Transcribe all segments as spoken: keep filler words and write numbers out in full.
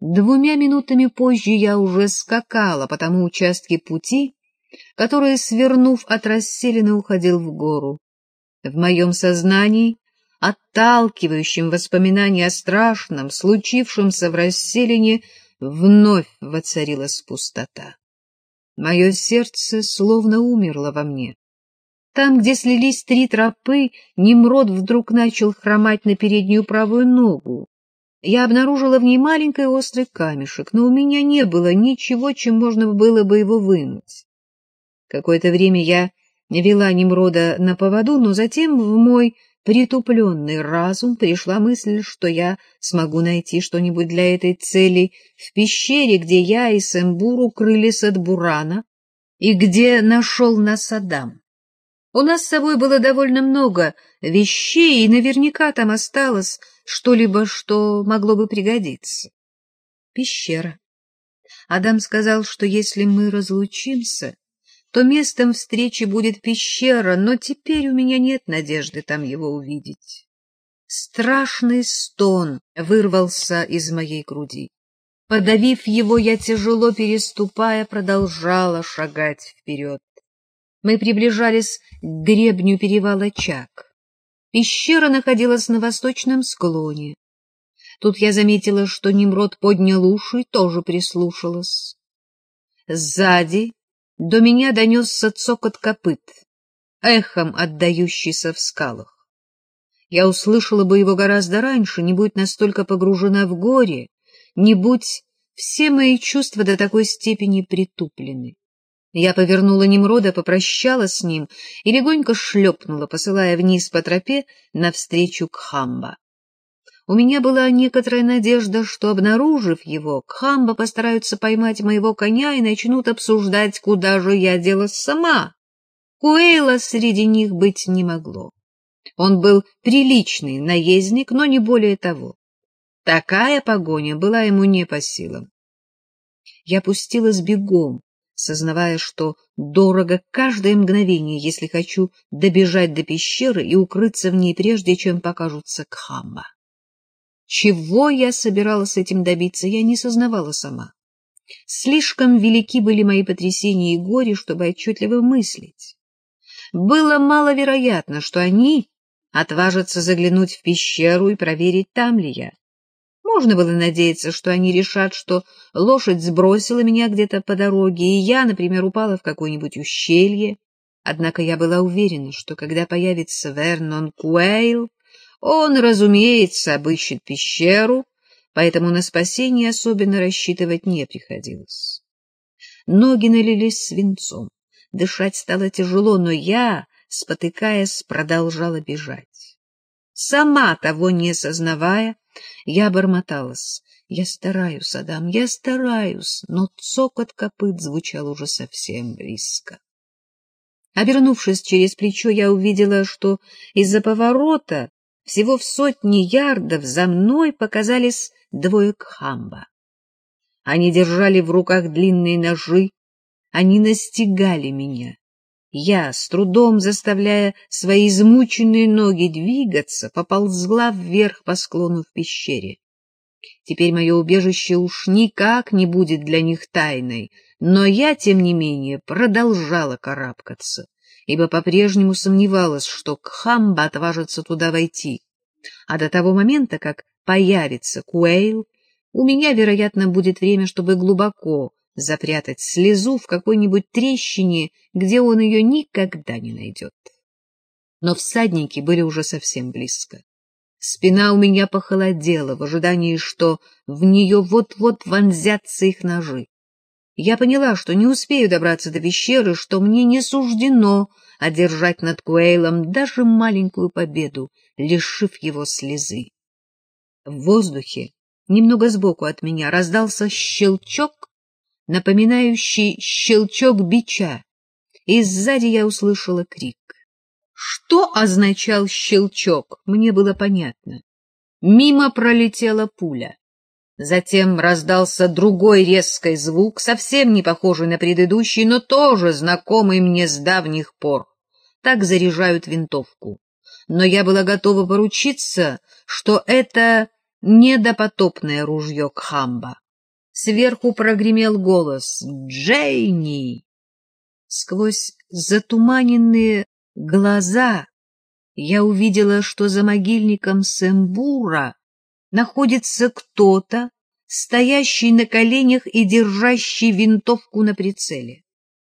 Двумя минутами позже я уже скакала по тому участке пути, который, свернув от расселины, уходил в гору. В моем сознании, отталкивающем воспоминания о страшном, случившемся в расселине, вновь воцарилась пустота. Мое сердце словно умерло во мне. Там, где слились три тропы, Немрод вдруг начал хромать на переднюю правую ногу. Я обнаружила в ней маленький острый камешек, но у меня не было ничего, чем можно было бы его вынуть. Какое-то время я вела Немрода на поводу, но затем в мой притупленный разум пришла мысль, что я смогу найти что-нибудь для этой цели в пещере, где я и Сембур укрылись от бурана и где нашел нас Адам. У нас с собой было довольно много вещей, и наверняка там осталось что-либо, что могло бы пригодиться. Пещера. Адам сказал, что если мы разлучимся, то местом встречи будет пещера, но теперь у меня нет надежды там его увидеть. Страшный стон вырвался из моей груди. Подавив его, я, тяжело переступая, продолжала шагать вперед. Мы приближались к гребню перевала Чак. Пещера находилась на восточном склоне. Тут я заметила, что Немрод поднял уши и тоже прислушалась. Сзади до меня донесся цокот копыт, эхом отдающийся в скалах. Я услышала бы его гораздо раньше, не будь настолько погружена в горе, не будь все мои чувства до такой степени притуплены. Я повернула Немрода, попрощалась с ним и легонько шлепнула, посылая вниз по тропе навстречу Кхамба. У меня была некоторая надежда, что, обнаружив его, Кхамба постараются поймать моего коня и начнут обсуждать, куда же я делась сама. Куэйла среди них быть не могло. Он был приличный наездник, но не более того. Такая погоня была ему не по силам. Я пустилась бегом, сознавая, что дорого каждое мгновение, если хочу добежать до пещеры и укрыться в ней прежде, чем покажутся Кхамба. Чего я собиралась этим добиться, я не сознавала сама. Слишком велики были мои потрясения и горе, чтобы отчетливо мыслить. Было маловероятно, что они отважатся заглянуть в пещеру и проверить, там ли я. Можно было надеяться, что они решат, что лошадь сбросила меня где-то по дороге, и я, например, упала в какое-нибудь ущелье. Однако я была уверена, что когда появится Вернон Куэйл, он, разумеется, обыщет пещеру, поэтому на спасение особенно рассчитывать не приходилось. Ноги налились свинцом, дышать стало тяжело, но я, спотыкаясь, продолжала бежать. Сама того не сознавая, я бормоталась. Я стараюсь, Адам, я стараюсь, но цокот копыт звучал уже совсем близко. Обернувшись через плечо, я увидела, что из-за поворота всего в сотни ярдов за мной показались двое Кхамба. Они держали в руках длинные ножи, они настигали меня. Я, с трудом заставляя свои измученные ноги двигаться, поползла вверх по склону в пещере. Теперь мое убежище уж никак не будет для них тайной, но я, тем не менее, продолжала карабкаться, ибо по-прежнему сомневалась, что Кхамба отважится туда войти, а до того момента, как появится Куэйл, у меня, вероятно, будет время, чтобы глубоко запрятать слезу в какой-нибудь трещине, где он ее никогда не найдет. Но всадники были уже совсем близко. Спина у меня похолодела в ожидании, что в нее вот-вот вонзятся их ножи. Я поняла, что не успею добраться до пещеры, что мне не суждено одержать над Куэйлом даже маленькую победу, лишив его слезы. В воздухе, немного сбоку от меня, раздался щелчок, напоминающий щелчок бича, и сзади я услышала крик. Что означал щелчок, мне было понятно. Мимо пролетела пуля. Затем раздался другой резкий звук, совсем не похожий на предыдущий, но тоже знакомый мне с давних пор. Так заряжают винтовку. Но я была готова поручиться, что это не допотопное ружье Кхамба. Сверху прогремел голос «Джейни!». Сквозь затуманенные глаза я увидела, что за могильником Сэмбура находится кто-то, стоящий на коленях и держащий винтовку на прицеле.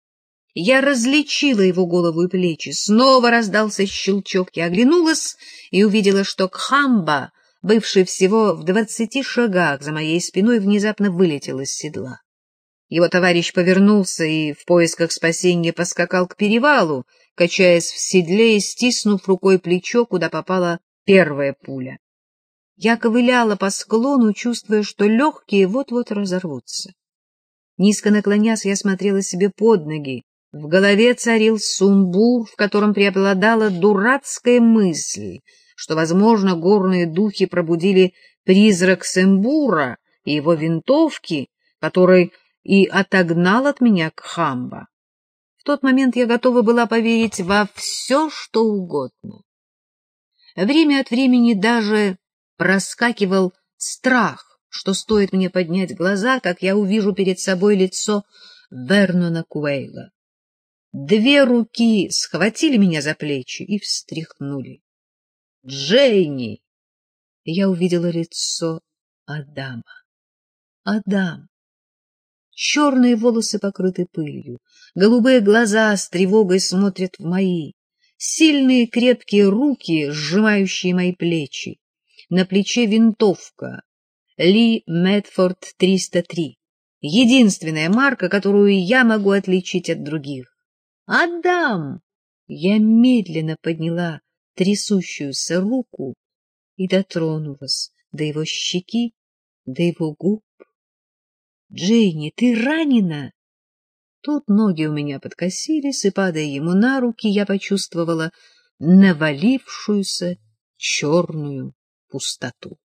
Я различила его голову и плечи. Снова раздался щелчок. Я оглянулась и увидела, что Кхамба, бывший всего в двадцати шагах за моей спиной, внезапно вылетел из седла. Его товарищ повернулся и в поисках спасения поскакал к перевалу, качаясь в седле и стиснув рукой плечо, куда попала первая пуля. Я ковыляла по склону, чувствуя, что легкие вот-вот разорвутся. Низко наклонясь, я смотрела себе под ноги. В голове царил сумбур, в котором преобладала дурацкая мысль, что, возможно, горные духи пробудили призрак Сэмбура и его винтовки, который и отогнал от меня Кхамба. В тот момент я готова была поверить во все, что угодно. Время от времени даже проскакивал страх, что стоит мне поднять глаза, как я увижу перед собой лицо Вернона Куэйла. Две руки схватили меня за плечи и встряхнули. «Джейни!» Я увидела лицо Адама. Адам. Черные волосы покрыты пылью, голубые глаза с тревогой смотрят в мои, сильные крепкие руки, сжимающие мои плечи. На плече винтовка Ли Медфорд триста три, единственная марка, которую я могу отличить от других. «Адам!» Я медленно подняла трясущуюся руку и дотронулась до его щеки, до его губ. «Джейни, ты ранена?» Тут ноги у меня подкосились, и, падая ему на руки, я почувствовала навалившуюся черную пустоту.